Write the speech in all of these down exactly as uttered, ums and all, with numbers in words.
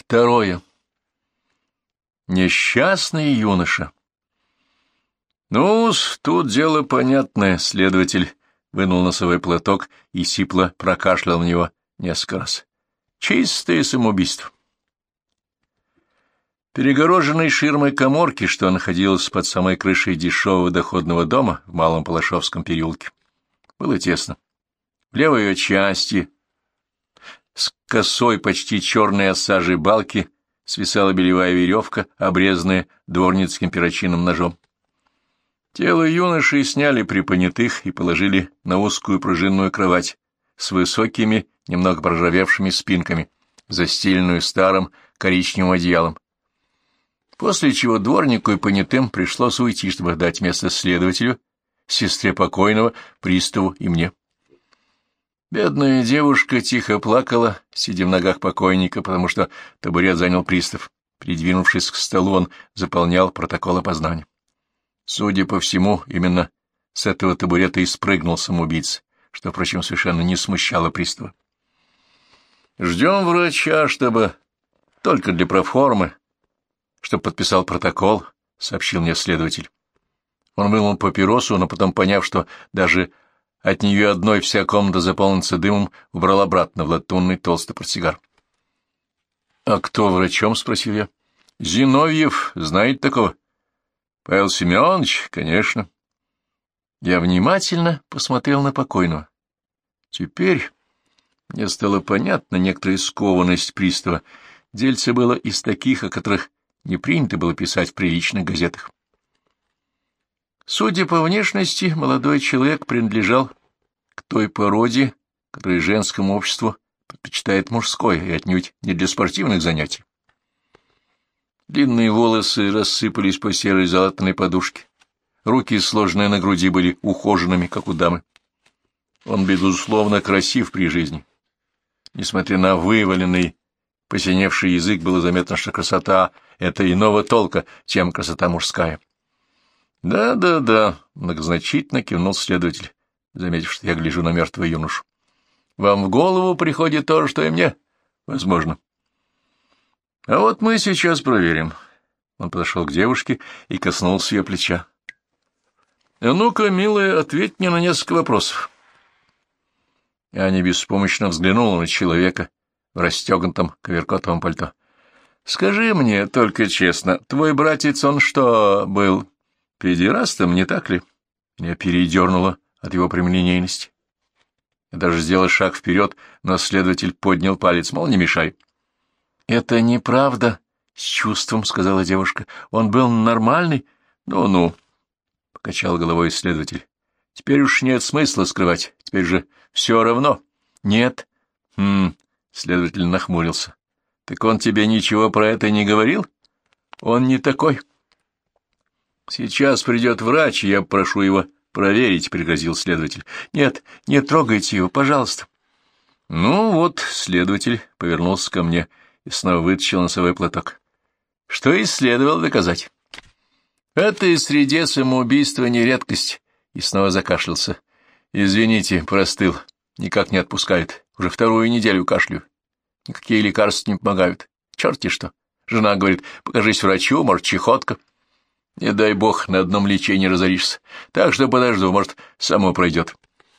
Второе. Несчастный юноша. ну тут дело понятное. Следователь вынул носовой платок и сипло прокашлял в него несколько раз. Чистое самоубийство. Перегороженной ширмой каморки, что находилась под самой крышей дешевого доходного дома в Малом Палашовском переулке, было тесно. В левой ее части с косой, почти черной от сажи балки свисала белевая веревка, обрезанная дворницким перочинным ножом. Тело юноши сняли при понятых и положили на узкую пружинную кровать с высокими, немного проржавевшими спинками, застеленную старым коричневым одеялом. После чего дворнику и понятым пришлось уйти, чтобы дать место следователю, сестре покойного, приставу и мне. Бедная девушка тихо плакала, сидя в ногах покойника, потому что табурет занял пристав. Придвинувшись к столу, он заполнял протокол опознания. Судя по всему, именно с этого табурета и спрыгнул самоубийца, что, впрочем, совершенно не смущало пристава. «Ждем врача, чтобы... только для проформы, чтобы подписал протокол», — сообщил мне следователь. Он вынул папиросу, но потом, поняв, что даже от нее одной вся комната заполнится дымом, убрал обратно в латунный толстый портсигар. — А кто врачом? — спросил я. — Зиновьев. Знаете такого? — Павел Семенович, конечно. Я внимательно посмотрел на покойного. Теперь мне стало понятна некоторая скованность пристава. Дельце было из таких, о которых не принято было писать в приличных газетах. Судя по внешности, молодой человек принадлежал к той породе, которая женскому обществу предпочитает мужское, и отнюдь не для спортивных занятий. Длинные волосы рассыпались по серой залатанной подушке. Руки, сложенные на груди, были ухоженными, как у дамы. Он, безусловно, красив при жизни. Несмотря на вываленный, посиневший язык, было заметно, что красота — это иного толка, чем красота мужская. «Да, да, да», — многозначительно кивнул следователь, заметив, что я гляжу на мертвого юношу. «Вам в голову приходит то же, что и мне?» «Возможно». «А вот мы сейчас проверим». Он подошел к девушке и коснулся ее плеча. «А ну-ка, милая, ответь мне на несколько вопросов». Аня беспомощно взглянула на человека в расстегнутом коверкотовом пальто. «Скажи мне только честно, твой братец, он что, был педерастом, не так ли?» Меня передернуло от его прямолинейности. Я даже сделал шаг вперед, но следователь поднял палец, мол, не мешай. «Это неправда», — с чувством сказала девушка. «Он был нормальный?» «Ну-ну», — покачал головой следователь. «Теперь уж нет смысла скрывать, теперь же все равно». «Нет». «Хм», — следователь нахмурился. «Так он тебе ничего про это не говорил?» «Он не такой». «Сейчас придет врач, и я прошу его проверить», — пригрозил следователь. «Нет, не трогайте его, пожалуйста». «Ну вот», — следователь повернулся ко мне и снова вытащил носовой платок. «Что и следовало доказать». «В этой среде самоубийство не редкость», — и снова закашлялся. «Извините, простыл, никак не отпускает. Уже вторую неделю кашлю. Никакие лекарства не помогают. Черти что. Жена говорит, покажись врачу, может, чехотка. Не дай бог, на одном лечении разоришься. Так что подожду, может, само пройдет».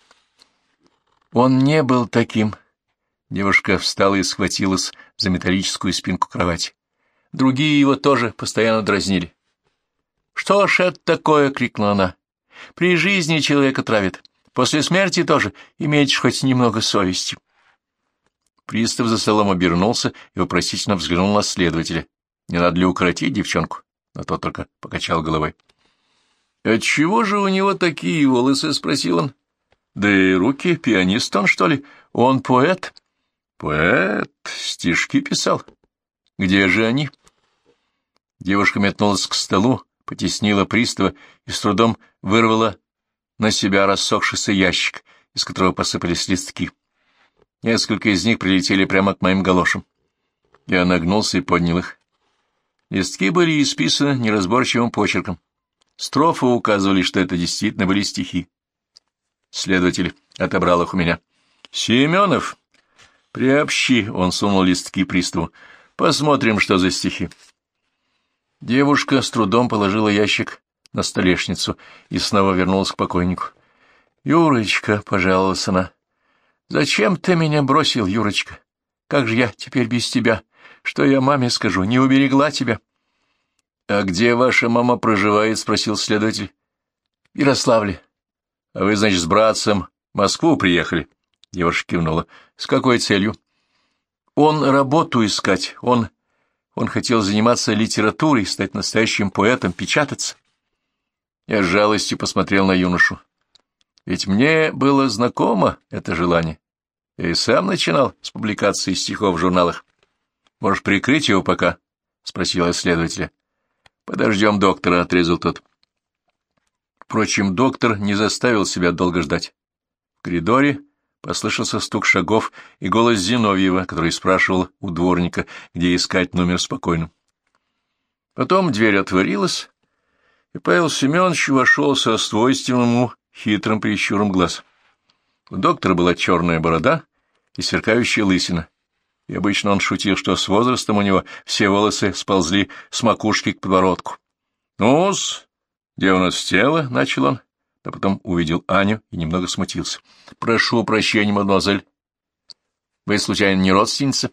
Он не был таким. Девушка встала и схватилась за металлическую спинку кровати. Другие его тоже постоянно дразнили. «Что ж это такое?» — крикнула она. «При жизни человека травят. После смерти тоже. Имеете хоть немного совести». Пристав за столом обернулся и вопросительно взглянул на следователя. Не надо ли укоротить девчонку? Но тот только покачал головой. «Отчего же у него такие волосы?» — спросил он. «Да и руки, пианист он, что ли? Он поэт?» «Поэт? Стишки писал? Где же они?» Девушка метнулась к столу, потеснила пристава и с трудом вырвала на себя рассохшийся ящик, из которого посыпались листки. Несколько из них прилетели прямо к моим галошам. Я нагнулся и поднял их. Листки были исписаны неразборчивым почерком. Строфы указывали, что это действительно были стихи. Следователь отобрал их у меня. «Семенов, приобщи!» — он сунул листки приставу. Посмотрим, что за стихи. Девушка с трудом положила ящик на столешницу и снова вернулась к покойнику. — Юрочка, — пожаловалась она, — зачем ты меня бросил, Юрочка? Как же я теперь без тебя? Что я маме скажу? Не уберегла тебя. — А где ваша мама проживает? — спросил следователь. — В Ярославле. — А вы, значит, с братцем в Москву приехали? Девушка кивнула. — С какой целью? — Он работу искать. Он... Он хотел заниматься литературой, стать настоящим поэтом, печататься. Я с жалостью посмотрел на юношу. Ведь мне было знакомо это желание. Я и сам начинал с публикации стихов в журналах. — Можешь прикрыть его пока? — спросил я следователя. — Подождем доктора, — отрезал тот. Впрочем, доктор не заставил себя долго ждать. В коридоре послышался стук шагов и голос Зиновьева, который спрашивал у дворника, где искать номер спокойным. Потом дверь отворилась, и Павел Семенович вошел со свойственным ему хитрым прищуром глаз. У доктора была черная борода и сверкающая лысина, и обычно он шутил, что с возрастом у него все волосы сползли с макушки к подбородку. — Ну-с, где у нас тело? — начал он. А потом увидел Аню и немного смутился. — Прошу прощения, мадемуазель. Вы, случайно, не родственница?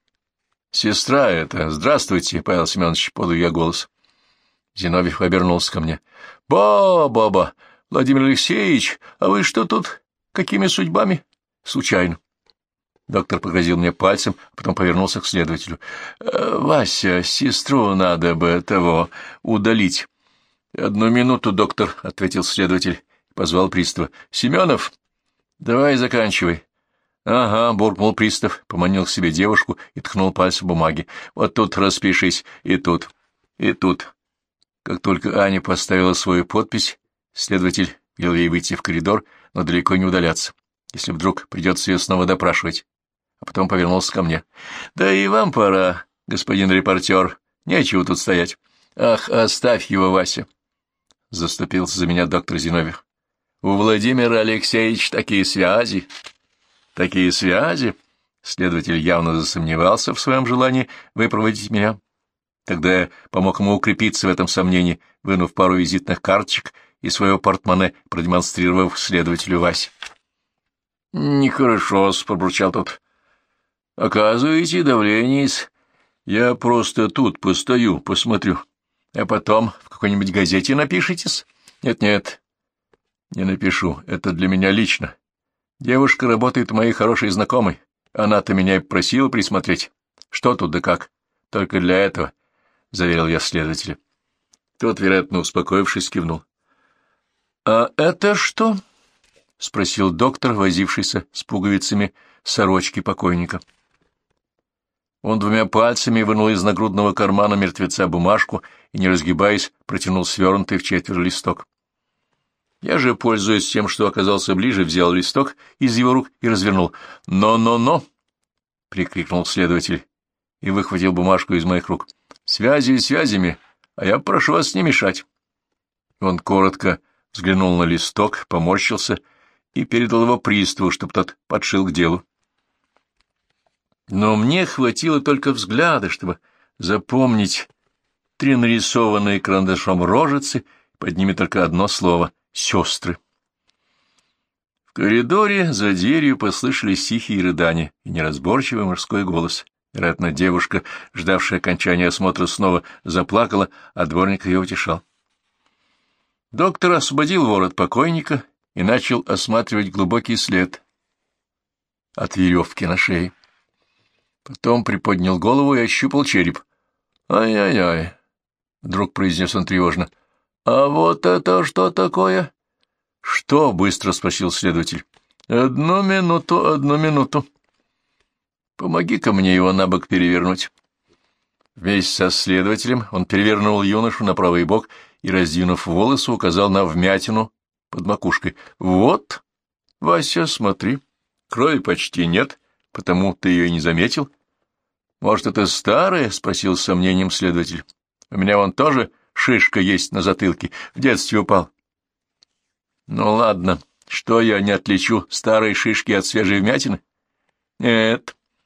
— Сестра это. Здравствуйте, Павел Семенович, — подал я голос. Зиновьев обернулся ко мне. — Ба-ба-ба, Владимир Алексеевич, а вы что тут? Какими судьбами? — Случайно. Доктор погрозил мне пальцем, а потом повернулся к следователю. — Вася, сестру надо бы того удалить. — Одну минуту, доктор, — ответил следователь и позвал пристава. — Семенов, давай заканчивай. — Ага, — буркнул пристав, поманил к себе девушку и ткнул пальцем в бумаги. — Вот тут распишись, и тут, и тут. Как только Аня поставила свою подпись, следователь велел ей выйти в коридор, но далеко не удаляться, если вдруг придется ее снова допрашивать. А потом повернулся ко мне. — Да и вам пора, господин репортер, нечего тут стоять. — Ах, оставь его, Вася. — заступился за меня доктор Зиновьев. — У Владимира Алексеевича такие связи. — Такие связи? Следователь явно засомневался в своем желании выпроводить меня. Тогда я помог ему укрепиться в этом сомнении, вынув пару визитных карточек и свое портмоне, продемонстрировав следователю Васе. — Нехорошо, — пробурчал тот. — Оказываете давление. Я просто тут постою, посмотрю. А потом в какой-нибудь газете напишитесь? Нет-нет, не напишу, это для меня лично. Девушка работает у моей хорошей знакомой, она-то меня и просила присмотреть. Что тут да как? Только для этого, — заверил я следователя. Тот, вероятно, успокоившись, кивнул. — А это что? — спросил доктор, возившийся с пуговицами сорочки покойника. Он двумя пальцами вынул из нагрудного кармана мертвеца бумажку и, не разгибаясь, протянул свернутый в четверо листок. Я же, пользуясь тем, что оказался ближе, взял листок из его рук и развернул. «Но-но-но!» — прикрикнул следователь и выхватил бумажку из моих рук. «Связи связями, а я прошу вас не мешать». Он коротко взглянул на листок, поморщился и передал его приставу, чтобы тот подшил к делу. Но мне хватило только взгляда, чтобы запомнить три нарисованные карандашом рожицы, под ними только одно слово — «сестры». В коридоре за дверью послышались тихие рыдания и неразборчивый мужской голос. Вероятно, девушка, ждавшая окончания осмотра, снова заплакала, а дворник ее утешал. Доктор освободил ворот покойника и начал осматривать глубокий след от веревки на шее. Потом приподнял голову и ощупал череп. «Ай-яй-яй!» — вдруг произнес он тревожно. «А вот это что такое?» «Что?» — быстро спросил следователь. «Одну минуту, одну минуту. Помоги-ка мне его на бок перевернуть». Вместе со следователем он перевернул юношу на правый бок и, раздвинув волосы, указал на вмятину под макушкой. «Вот, Вася, смотри, крови почти нет, потому ты ее и не заметил». «Может, это старое?» — спросил с сомнением следователь. «У меня вон тоже шишка есть на затылке, в детстве упал». «Ну ладно, что я не отличу старой шишки от свежей вмятины?» «Нет,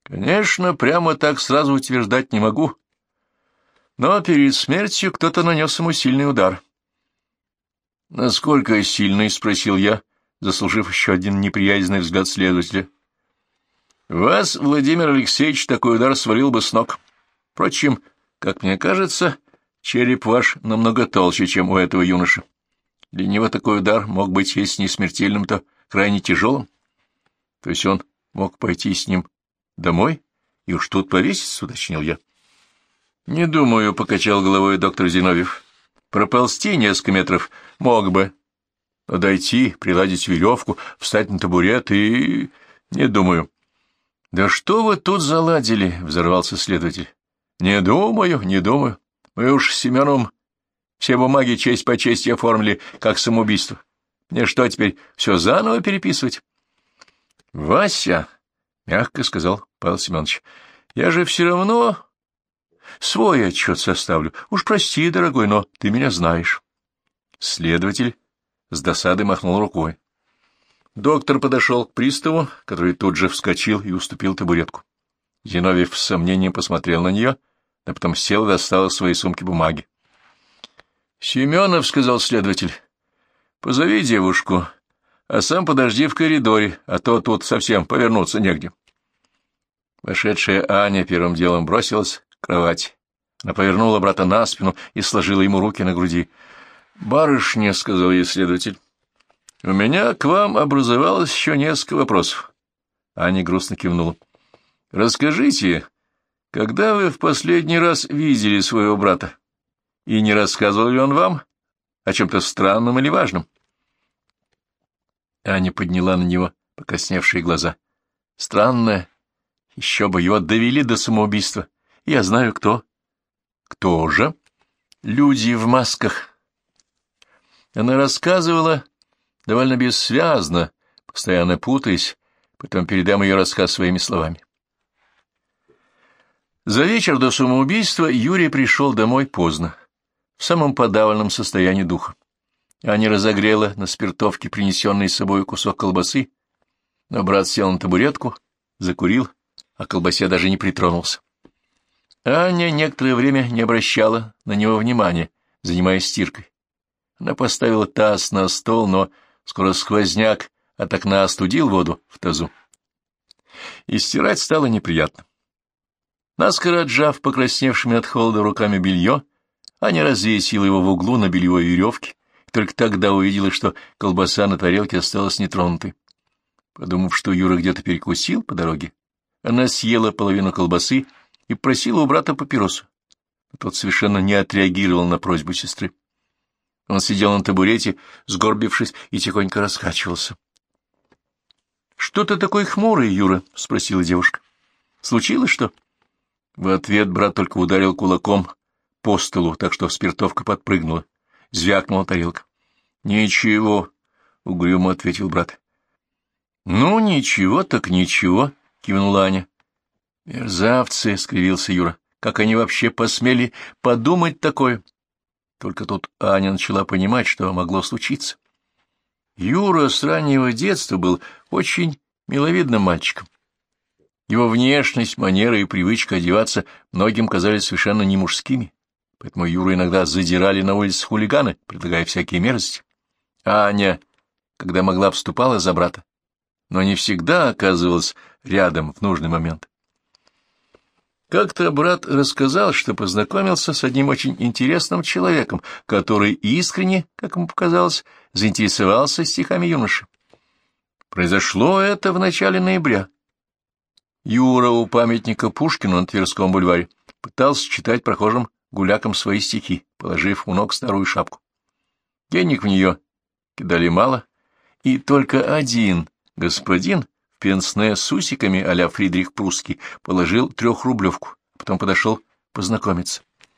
Конечно, прямо так сразу утверждать не могу, но перед смертью кто-то нанес ему сильный удар. — Насколько сильный? — спросил я, заслужив еще один неприязненный взгляд следователя. — Вас, Владимир Алексеевич, такой удар свалил бы с ног. Впрочем, как мне кажется, череп ваш намного толще, чем у этого юноши. Для него такой удар мог быть, если не смертельным, то крайне тяжелым. То есть он мог пойти с ним домой и уж тут повеситься, — уточнил я. — Не думаю, — покачал головой доктор Зиновьев. — Проползти несколько метров мог бы, но дойти, приладить веревку, встать на табурет и... Не думаю. — Да что вы тут заладили? — взорвался следователь. — Не думаю, не думаю. Мы уж с Семеном все бумаги честь по чести оформили, как самоубийство. Мне что, теперь все заново переписывать? — Вася, — мягко сказал Павел Семенович, — я же все равно свой отчет составлю. Уж прости, дорогой, но ты меня знаешь. Следователь с досадой махнул рукой. Доктор подошел к приставу, который тут же вскочил и уступил табуретку. Зиновьев с сомнением посмотрел на нее, а потом сел и достал из своей сумки бумаги. — Семенов, — сказал следователь, — позови девушку, а сам подожди в коридоре, а то тут совсем повернуться негде. Вошедшая Аня первым делом бросилась к кровати. Она повернула брата на спину и сложила ему руки на груди. — Барышня, — сказал ей следователь, — у меня к вам образовалось еще несколько вопросов. Аня грустно кивнула. — Расскажите, когда вы в последний раз видели своего брата? И не рассказывал ли он вам о чем-то странном или важном? Аня подняла на него покрасневшие глаза. — Странное. Еще бы, его довели до самоубийства. Я знаю, кто. — Кто же? — Люди в масках. Она рассказывала довольно бессвязно, постоянно путаясь, потом передам ее рассказ своими словами. За вечер до самоубийства Юрий пришел домой поздно, в самом подавленном состоянии духа. Аня разогрела на спиртовке принесенный с собой кусок колбасы, но брат сел на табуретку, закурил, а к колбасе даже не притронулся. Аня некоторое время не обращала на него внимания, занимаясь стиркой. Она поставила таз на стол, но скоро сквозняк от окна остудил воду в тазу. И стирать стало неприятно. Наскоро отжав покрасневшими от холода руками белье, Аня развесила его в углу на бельевой веревке, и только тогда увидела, что колбаса на тарелке осталась нетронутой. Подумав, что Юра где-то перекусил по дороге, она съела половину колбасы и просила у брата папиросу. Тот совершенно не отреагировал на просьбу сестры. Он сидел на табурете, сгорбившись, и тихонько раскачивался. — Что ты такой хмурый, Юра? — спросила девушка. — Случилось что? В ответ брат только ударил кулаком по столу, так что спиртовка подпрыгнула. Звякнула тарелка. — Ничего, — угрюмо ответил брат. — Ну, ничего так ничего, — кивнула Аня. — Мерзавцы, — скривился Юра. — Как они вообще посмели подумать такое? Только тут Аня начала понимать, что могло случиться. Юра с раннего детства был очень миловидным мальчиком. Его внешность, манера и привычка одеваться многим казались совершенно не мужскими, поэтому Юру иногда задирали на улице хулиганы, предлагая всякие мерзости. Аня, когда могла, вступала за брата, но не всегда оказывалась рядом в нужный момент. Как-то брат рассказал, что познакомился с одним очень интересным человеком, который искренне, как ему показалось, заинтересовался стихами юноши. Произошло это в начале ноября. Юра у памятника Пушкину на Тверском бульваре пытался читать прохожим гулякам свои стихи, положив у ног старую шапку. Денег в нее кидали мало, и только один господин в пенсне с усиками а-ля Фридрих Прусский положил трехрублевку, а потом подошел познакомиться.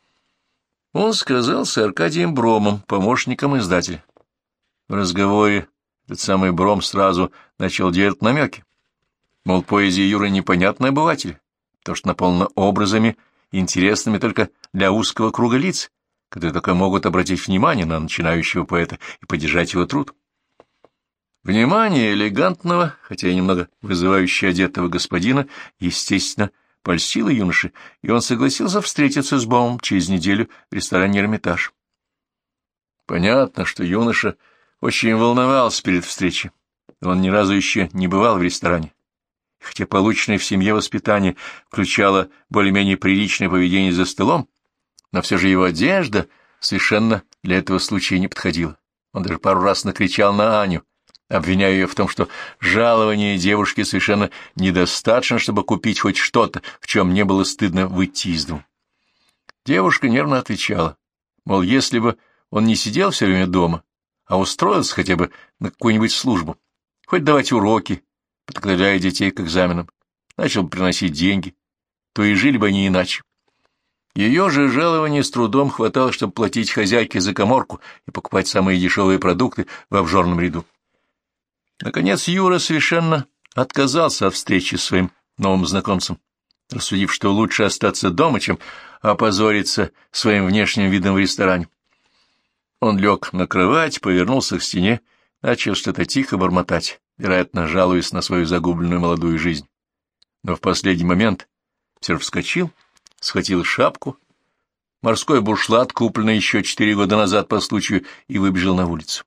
Он сказался Аркадием Бромом, помощником издателя. В разговоре этот самый Бром сразу начал делать намеки. Мол, поэзия Юры непонятный обыватель, потому что наполнена образами, интересными только для узкого круга лиц, которые только могут обратить внимание на начинающего поэта и поддержать его труд. Внимание элегантного, хотя и немного вызывающе одетого господина, естественно, польстило юноше, и он согласился встретиться с Бомом через неделю в ресторане «Эрмитаж». Понятно, что юноша очень волновался перед встречей. Он ни разу еще не бывал в ресторане. Хотя полученное в семье воспитание включало более-менее приличное поведение за столом, но все же его одежда совершенно для этого случая не подходила. Он даже пару раз накричал на Аню, обвиняя ее в том, что жалование девушки совершенно недостаточно, чтобы купить хоть что-то, в чем не было стыдно выйти из дому. Девушка нервно отвечала, мол, если бы он не сидел все время дома, а устроился хотя бы на какую-нибудь службу, хоть давать уроки, подготовляя детей к экзаменам, начал бы приносить деньги, то и жили бы они иначе. Ее же жалование с трудом хватало, чтобы платить хозяйке за каморку и покупать самые дешевые продукты в обжорном ряду. Наконец Юра совершенно отказался от встречи с своим новым знакомцем, рассудив, что лучше остаться дома, чем опозориться своим внешним видом в ресторане. Он лег на кровать, повернулся к стене, начал что-то тихо бормотать, вероятно, жалуясь на свою загубленную молодую жизнь. Но в последний момент все же вскочил, схватил шапку, морской бушлат, купленный еще четыре года назад по случаю, и выбежал на улицу.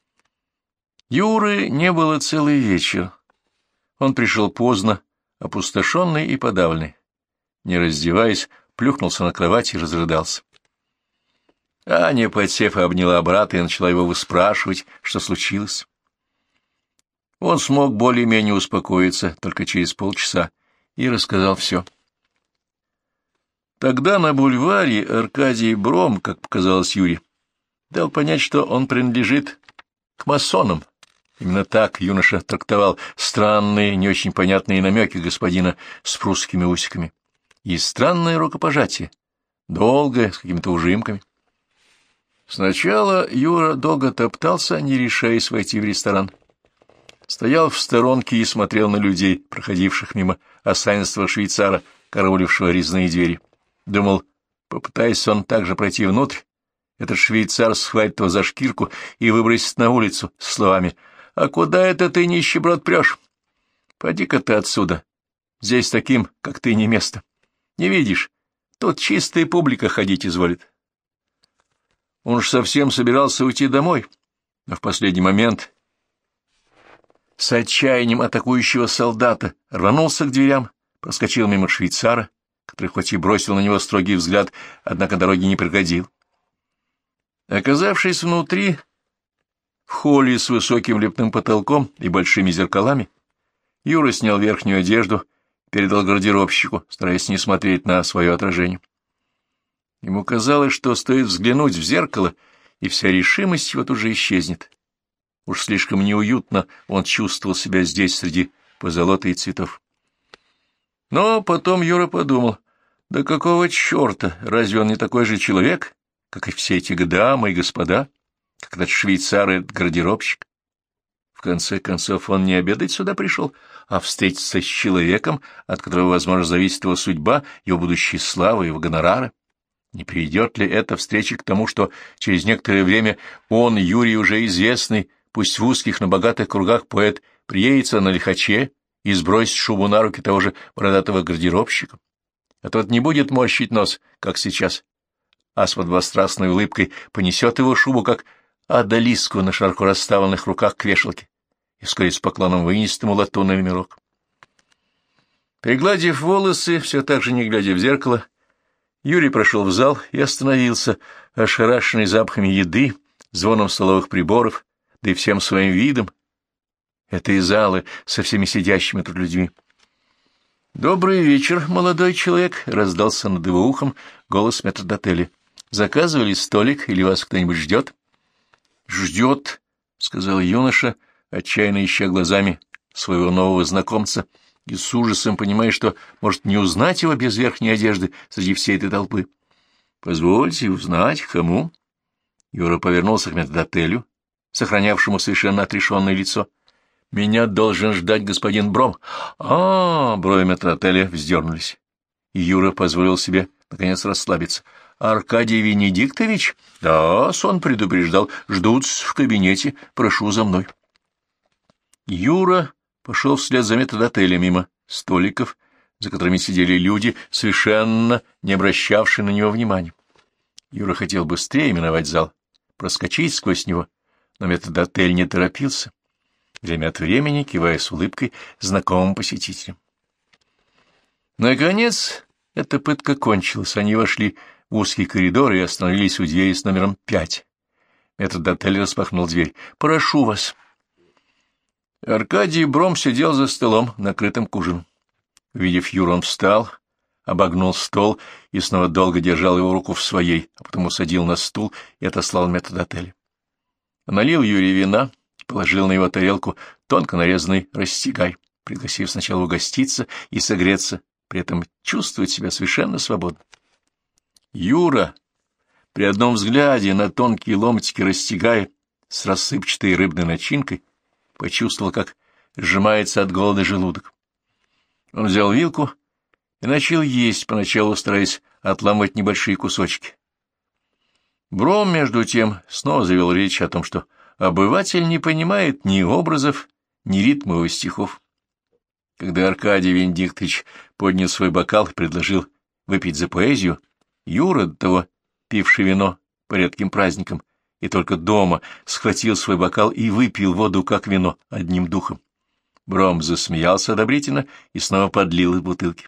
Юры не было целый вечер. Он пришел поздно, опустошенный и подавленный. Не раздеваясь, плюхнулся на кровать и разрыдался. Аня, подсев, обняла брата и начала его выспрашивать, что случилось. Он смог более-менее успокоиться только через полчаса и рассказал все. Тогда на бульваре Аркадий Бром, как показалось Юре, дал понять, что он принадлежит к масонам. Именно так юноша трактовал странные, не очень понятные намеки господина с прусскими усиками. И странное рукопожатие, долгое, с какими-то ужимками. Сначала Юра долго топтался, не решаясь войти в ресторан. Стоял в сторонке и смотрел на людей, проходивших мимо осанистого швейцара, караулившего резные двери. Думал, попытаясь он также пройти внутрь, этот швейцар схватит его за шкирку и выбросит на улицу с словами: «А куда это ты, нищеброд, прешь? Поди-ка ты отсюда. Здесь таким, как ты, не место. Не видишь, тут чистая публика ходить изволит». Он уж совсем собирался уйти домой, но в последний момент с отчаянием атакующего солдата рванулся к дверям, проскочил мимо швейцара, который хоть и бросил на него строгий взгляд, однако дороги не преградил. Оказавшись внутри, в холле с высоким лепным потолком и большими зеркалами, Юра снял верхнюю одежду, передал гардеробщику, стараясь не смотреть на свое отражение. Ему казалось, что стоит взглянуть в зеркало, и вся решимость его тут же исчезнет. Уж слишком неуютно он чувствовал себя здесь среди позолоты и цветов. Но потом Юра подумал, да какого черта, разве он не такой же человек, как и все эти дамы и господа, как этот швейцар и этот гардеробщик? В конце концов, он не обедать сюда пришел, а встретиться с человеком, от которого, возможно, зависит его судьба, его будущая слава, его гонорары. Не приведет ли эта встреча к тому, что через некоторое время он, Юрий, уже известный, пусть в узких, но богатых кругах поэт, приедется на лихаче и сбросит шубу на руки того же бородатого гардеробщика? А тот не будет морщить нос, как сейчас, а с подвострастной улыбкой понесет его шубу, как одолиску на широко расставленных руках к вешалке, и вскоре с поклоном вынесет ему латунный номерок. Пригладив волосы, все так же не глядя в зеркало, Юрий прошел в зал и остановился, ошарашенный запахами еды, звоном столовых приборов, да и всем своим видом этой залы со всеми сидящими тут людьми. «Добрый вечер, молодой человек!» — раздался над его ухом голос метрдотеля. «Заказывали столик или вас кто-нибудь ждет?» «Ждет», — сказал юноша, отчаянно ища глазами своего нового знакомца, и с ужасом понимая, что может не узнать его без верхней одежды среди всей этой толпы. «Позвольте узнать, кому?» Юра повернулся к метрдотелю, сохранявшему совершенно отрешенное лицо. «Меня должен ждать господин Бром». «А, -а, -а брови метрдотеля вздернулись, и Юра позволил себе, наконец, расслабиться. «Аркадий Венедиктович?» «Да, сон предупреждал. Ждут в кабинете. Прошу за мной». Юра пошел вслед за метрдотелем мимо столиков, за которыми сидели люди, совершенно не обращавшие на него внимания. Юра хотел быстрее миновать зал, проскочить сквозь него, но метрдотель не торопился, время от времени кивая с улыбкой знакомым посетителям. Наконец, эта пытка кончилась, они вошли в узкий коридор и остановились у двери с номером пять. Метрдотель распахнул дверь. «Прошу вас». Аркадий Бром сидел за столом, накрытым к ужину. Увидев Юру, он встал, обогнул стол и снова долго держал его руку в своей, а потом усадил на стул и отослал метрдотеля. Налил Юре вина, положил на его тарелку тонко нарезанный растягай, пригласив сначала угоститься и согреться, при этом чувствовать себя совершенно свободно. Юра при одном взгляде на тонкие ломтики растягая с рассыпчатой рыбной начинкой почувствовал, как сжимается от голода желудок. Он взял вилку и начал есть, поначалу стараясь отламывать небольшие кусочки. Бром, между тем, снова завел речь о том, что обыватель не понимает ни образов, ни ритма его стихов. Когда Аркадий Венедиктович поднял свой бокал и предложил выпить за поэзию, Юра, до того пивший вино по редким праздникам, и только дома схватил свой бокал и выпил воду, как вино, одним духом. Бром засмеялся одобрительно и снова подлил из бутылки.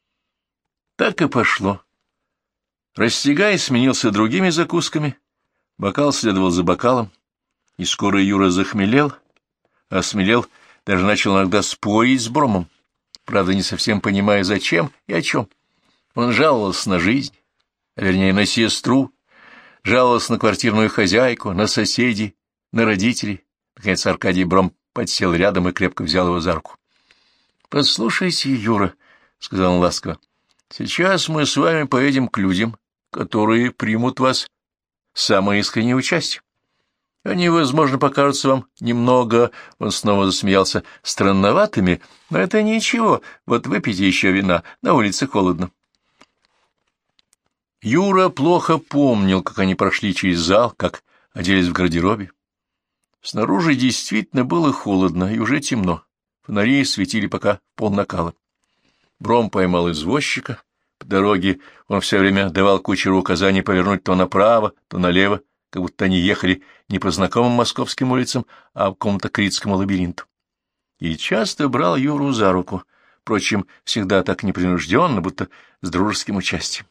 Так и пошло. Растягай сменился другими закусками, бокал следовал за бокалом, и скоро Юра захмелел, осмелел, даже начал иногда спорить с Бромом, правда, не совсем понимая, зачем и о чем. Он жаловался на жизнь, а вернее, на сестру, жаловался на квартирную хозяйку, на соседей, на родителей. Наконец Аркадий Бром подсел рядом и крепко взял его за руку. — Послушайте, Юра, — сказал он ласково, — сейчас мы с вами поедем к людям, которые примут вас самое искреннее участие. Они, возможно, покажутся вам немного, — он снова засмеялся, — странноватыми, но это ничего, вот выпейте еще вина, на улице холодно. Юра плохо помнил, как они прошли через зал, как оделись в гардеробе. Снаружи действительно было холодно и уже темно. Фонари светили пока в полнакала. Бром поймал извозчика. По дороге он все время давал кучеру указания повернуть то направо, то налево, как будто они ехали не по знакомым московским улицам, а по какому-то критскому лабиринту. И часто брал Юру за руку, впрочем, всегда так непринужденно, будто с дружеским участием.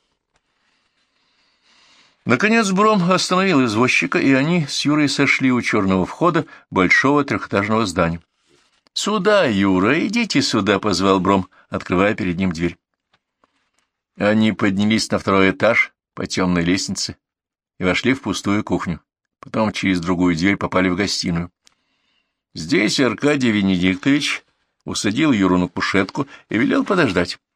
Наконец Бром остановил извозчика, и они с Юрой сошли у черного входа большого трехэтажного здания. — Сюда, Юра, идите сюда, — позвал Бром, открывая перед ним дверь. Они поднялись на второй этаж по темной лестнице и вошли в пустую кухню. Потом через другую дверь попали в гостиную. Здесь Аркадий Венедиктович усадил Юру на кушетку и велел подождать.